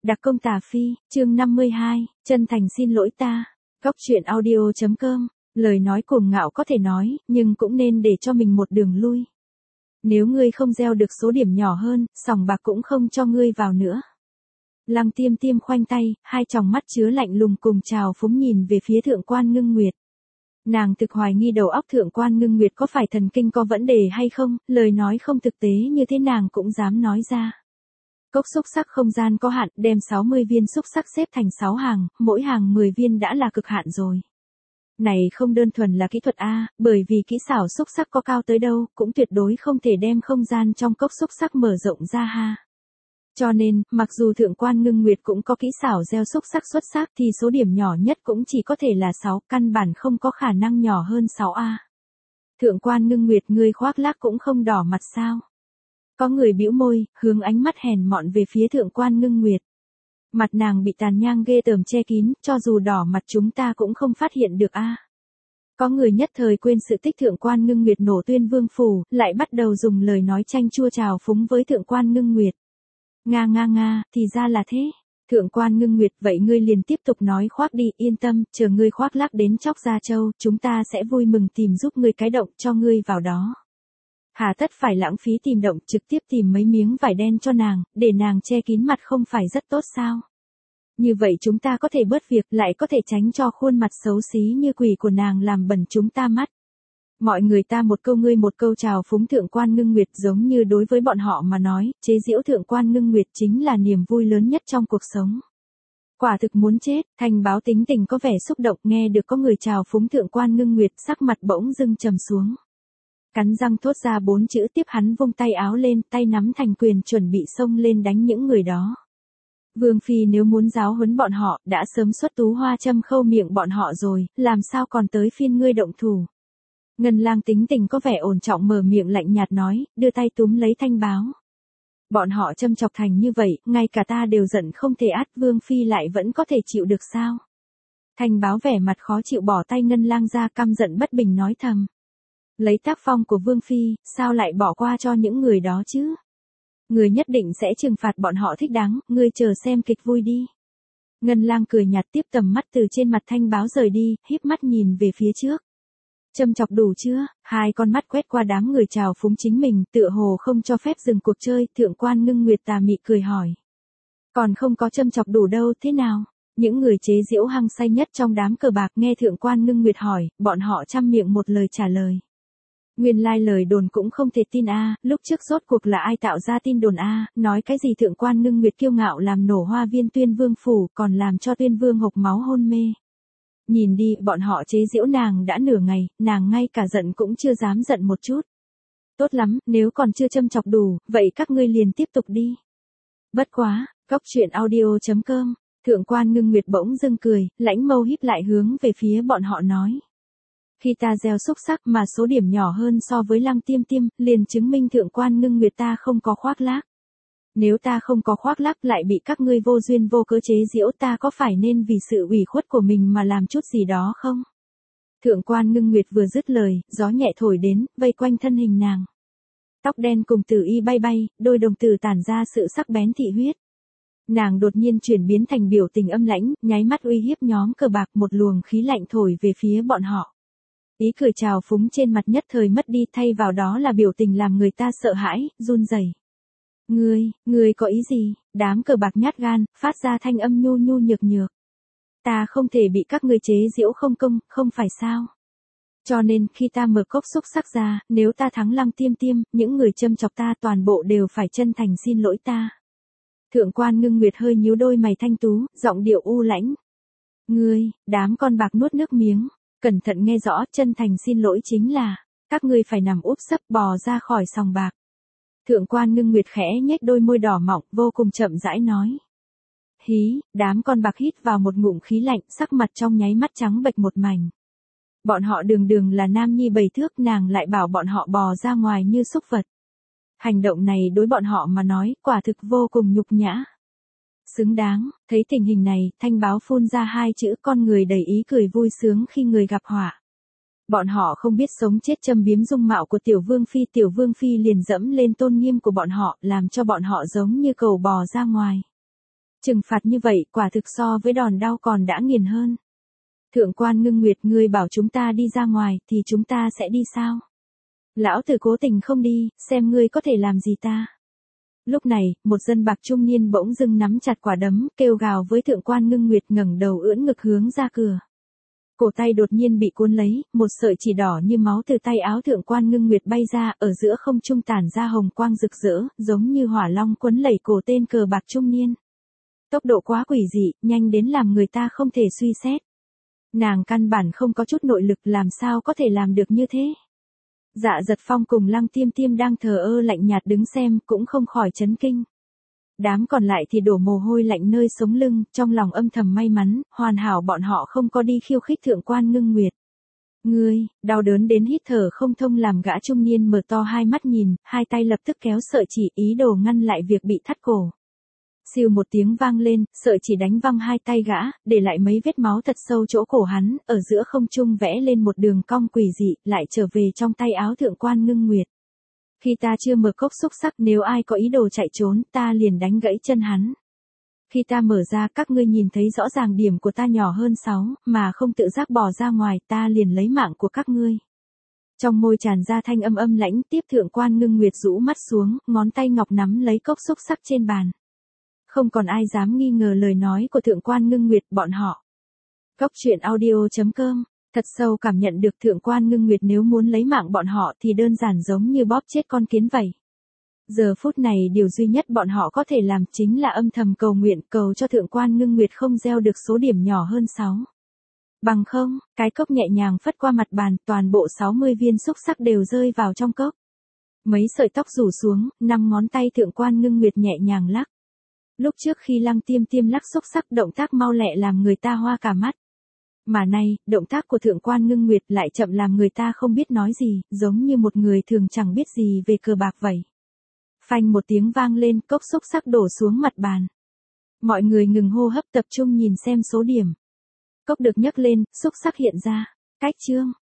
Đặc công Tà Phi, chương 52, chân thành xin lỗi ta. Góc truyện audio.com, lời nói cuồng ngạo có thể nói, nhưng cũng nên để cho mình một đường lui. Nếu ngươi không gieo được số điểm nhỏ hơn, sòng bạc cũng không cho ngươi vào nữa. Lăng Tiêm Tiêm khoanh tay, hai tròng mắt chứa lạnh lùng cùng trào phúng nhìn về phía Thượng quan Ngưng Nguyệt. Nàng thực hoài nghi đầu óc Thượng quan Ngưng Nguyệt có phải thần kinh có vấn đề hay không, lời nói không thực tế như thế nàng cũng dám nói ra. Cốc xúc xắc không gian có hạn, đem 60 viên xúc xắc xếp thành 6 hàng, mỗi hàng 10 viên đã là cực hạn rồi. Này không đơn thuần là kỹ thuật A, bởi vì kỹ xảo xúc xắc có cao tới đâu, cũng tuyệt đối không thể đem không gian trong cốc xúc xắc mở rộng ra ha. Cho nên, mặc dù Thượng quan Ngưng Nguyệt cũng có kỹ xảo gieo xúc xắc xuất sắc thì số điểm nhỏ nhất cũng chỉ có thể là 6, căn bản không có khả năng nhỏ hơn 6A. Thượng quan Ngưng Nguyệt ngươi khoác lác cũng không đỏ mặt sao? Có người bĩu môi, hướng ánh mắt hèn mọn về phía Thượng quan Ngưng Nguyệt. Mặt nàng bị tàn nhang ghê tởm che kín, cho dù đỏ mặt chúng ta cũng không phát hiện được a. Có người nhất thời quên sự tích Thượng quan Ngưng Nguyệt nổ Tuyên Vương phủ, lại bắt đầu dùng lời nói chanh chua trào phúng với Thượng quan Ngưng Nguyệt. Nga, thì ra là thế. Thượng quan Ngưng Nguyệt, vậy ngươi liền tiếp tục nói khoác đi, yên tâm, chờ ngươi khoác lác đến Chóc Gia Châu, chúng ta sẽ vui mừng tìm giúp ngươi cái động cho ngươi vào đó. Hà tất phải lãng phí tìm động, trực tiếp tìm mấy miếng vải đen cho nàng, để nàng che kín mặt không phải rất tốt sao? Như vậy chúng ta có thể bớt việc, lại có thể tránh cho khuôn mặt xấu xí như quỷ của nàng làm bẩn chúng ta mắt. Mọi người ta một câu ngươi một câu chào phúng Thượng quan Ngưng Nguyệt, giống như đối với bọn họ mà nói, chế giễu Thượng quan Ngưng Nguyệt chính là niềm vui lớn nhất trong cuộc sống. Quả thực muốn chết, Thanh Báo tính tình có vẻ xúc động, nghe được có người chào phúng Thượng quan Ngưng Nguyệt, sắc mặt bỗng dưng trầm xuống. Cắn răng thốt ra 4 chữ, tiếp hắn vung tay áo lên, tay nắm thành quyền chuẩn bị xông lên đánh những người đó. Vương Phi nếu muốn giáo huấn bọn họ, đã sớm xuất tú hoa châm khâu miệng bọn họ rồi, làm sao còn tới phiên ngươi động thủ. Ngân Lang tính tình có vẻ ổn trọng mở miệng lạnh nhạt nói, đưa tay túm lấy Thanh Báo. Bọn họ châm chọc thành như vậy, ngay cả ta đều giận không thể át, Vương Phi lại vẫn có thể chịu được sao. Thanh Báo vẻ mặt khó chịu bỏ tay Ngân Lang ra, căm giận bất bình nói thầm. Lấy tác phong của Vương Phi, sao lại bỏ qua cho những người đó chứ? Người nhất định sẽ trừng phạt bọn họ thích đáng, ngươi chờ xem kịch vui đi. Ngân Lang cười nhạt tiếp tầm mắt từ trên mặt Thanh Báo rời đi, híp mắt nhìn về phía trước. Châm chọc đủ chưa? Hai con mắt quét qua đám người chào phúng chính mình, tựa hồ không cho phép dừng cuộc chơi, Thượng quan Ngưng Nguyệt tà mị cười hỏi. Còn không có châm chọc đủ đâu, thế nào? Những người chế giễu hăng say nhất trong đám cờ bạc nghe Thượng quan Ngưng Nguyệt hỏi, bọn họ chăm miệng một lời trả lời. Nguyên lai lời đồn cũng không thể tin a, lúc trước rốt cuộc là ai tạo ra tin đồn a, nói cái gì Thượng quan Ngưng Nguyệt kiêu ngạo làm nổ hoa viên Tuyên Vương phủ, còn làm cho Tuyên Vương hộc máu hôn mê. Nhìn đi, bọn họ chế giễu nàng đã nửa ngày, nàng ngay cả giận cũng chưa dám giận một chút. Tốt lắm, nếu còn chưa châm chọc đủ, vậy các ngươi liền tiếp tục đi. Bất quá, góc truyện audio.com, Thượng quan Ngưng Nguyệt bỗng dưng cười, lãnh mâu híp lại hướng về phía bọn họ nói. Khi ta gieo xúc xắc mà số điểm nhỏ hơn so với Lăng Tiêm Tiêm, liền chứng minh Thượng quan Ngưng Nguyệt ta không có khoác lác. Nếu ta không có khoác lác lại bị các ngươi vô duyên vô cớ chế giễu, ta có phải nên vì sự ủy khuất của mình mà làm chút gì đó không? Thượng quan Ngưng Nguyệt vừa dứt lời, gió nhẹ thổi đến, vây quanh thân hình nàng. Tóc đen cùng tử y bay bay, đôi đồng tử tản ra sự sắc bén thị huyết. Nàng đột nhiên chuyển biến thành biểu tình âm lãnh, nháy mắt uy hiếp nhóm cờ bạc, một luồng khí lạnh thổi về phía bọn họ. Ý cười trào phúng trên mặt nhất thời mất đi, thay vào đó là biểu tình làm người ta sợ hãi, run rẩy. Ngươi có ý gì? Đám cờ bạc nhát gan, phát ra thanh âm nhu nhu nhược nhược. Ta không thể bị các ngươi chế giễu không công, không phải sao? Cho nên khi ta mở cốc xúc xắc ra, nếu ta thắng Lăng Tiêm Tiêm, những người châm chọc ta toàn bộ đều phải chân thành xin lỗi ta. Thượng quan Ngưng Nguyệt hơi nhíu đôi mày thanh tú, giọng điệu u lãnh. Đám con bạc nuốt nước miếng. Cẩn thận nghe rõ, chân thành xin lỗi chính là, các ngươi phải nằm úp sấp bò ra khỏi sòng bạc. Thượng quan Ngưng Nguyệt khẽ nhếch đôi môi đỏ mọng, vô cùng chậm rãi nói. Hí, đám con bạc hít vào một ngụm khí lạnh, sắc mặt trong nháy mắt trắng bệch một mảnh. Bọn họ đường là nam nhi 7 thước, nàng lại bảo bọn họ bò ra ngoài như súc vật. Hành động này đối bọn họ mà nói, quả thực vô cùng nhục nhã. Xứng đáng, thấy tình hình này, Thanh Báo phun ra 2 chữ, con người đầy ý cười vui sướng khi người gặp họa. Bọn họ không biết sống chết châm biếm dung mạo của Tiểu Vương Phi liền dẫm lên tôn nghiêm của bọn họ, làm cho bọn họ giống như cầu bò ra ngoài. Trừng phạt như vậy quả thực so với đòn đau còn đã nghiền hơn. Thượng quan Ngưng Nguyệt, ngươi bảo chúng ta đi ra ngoài thì chúng ta sẽ đi sao? Lão tử cố tình không đi, xem ngươi có thể làm gì ta. Lúc này, một dân bạc trung niên bỗng dưng nắm chặt quả đấm, kêu gào với thượng quan Ngưng Nguyệt, ngẩng đầu ưỡn ngực hướng ra cửa. Cổ tay đột nhiên bị cuốn lấy, một sợi chỉ đỏ như máu từ tay áo thượng quan Ngưng Nguyệt bay ra, ở giữa không trung tản ra hồng quang rực rỡ, giống như hỏa long quấn lẩy cổ tên cờ bạc trung niên. Tốc độ quá quỷ dị, nhanh đến làm người ta không thể suy xét. Nàng căn bản không có chút nội lực, làm sao có thể làm được như thế. Dạ Giật Phong cùng Lăng Tiêm Tiêm đang thờ ơ lạnh nhạt đứng xem, cũng không khỏi chấn kinh. Đám còn lại thì đổ mồ hôi lạnh nơi sống lưng, trong lòng âm thầm may mắn, hoàn hảo bọn họ không có đi khiêu khích thượng quan Ngưng Nguyệt. Ngươi, đau đớn đến hít thở không thông làm gã trung niên mở to hai mắt nhìn, hai tay lập tức kéo sợi chỉ, ý đồ ngăn lại việc bị thắt cổ. Siêu một tiếng vang lên, sợi chỉ đánh văng hai tay gã, để lại mấy vết máu thật sâu chỗ cổ hắn, ở giữa không trung vẽ lên một đường cong quỷ dị, lại trở về trong tay áo thượng quan Ngưng Nguyệt. Khi ta chưa mở cốc xúc sắc, nếu ai có ý đồ chạy trốn, ta liền đánh gãy chân hắn. Khi ta mở ra, các ngươi nhìn thấy rõ ràng điểm của ta nhỏ hơn 6, mà không tự giác bỏ ra ngoài, ta liền lấy mạng của các ngươi. Trong môi tràn ra thanh âm âm lãnh, tiếp thượng quan Ngưng Nguyệt rũ mắt xuống, ngón tay ngọc nắm lấy cốc xúc sắc trên bàn. Không còn ai dám nghi ngờ lời nói của thượng quan Ngưng Nguyệt, bọn họ. Góc truyện audio.com, thật sâu cảm nhận được thượng quan Ngưng Nguyệt nếu muốn lấy mạng bọn họ thì đơn giản giống như bóp chết con kiến vậy. Giờ phút này điều duy nhất bọn họ có thể làm chính là âm thầm cầu nguyện, cầu cho thượng quan Ngưng Nguyệt không gieo được số điểm nhỏ hơn 6. Bằng không, cái cốc nhẹ nhàng phất qua mặt bàn, toàn bộ 60 viên xúc sắc đều rơi vào trong cốc. Mấy sợi tóc rủ xuống, 5 ngón tay thượng quan Ngưng Nguyệt nhẹ nhàng lắc. Lúc trước khi Lăng Tiêm Tiêm lắc xúc sắc, động tác mau lẹ làm người ta hoa cả mắt. Mà nay, động tác của thượng quan Ngưng Nguyệt lại chậm làm người ta không biết nói gì, giống như một người thường chẳng biết gì về cờ bạc vậy. Phanh một tiếng vang lên, cốc xúc sắc đổ xuống mặt bàn. Mọi người ngừng hô hấp, tập trung nhìn xem số điểm. Cốc được nhấc lên, xúc sắc hiện ra. Cách chương.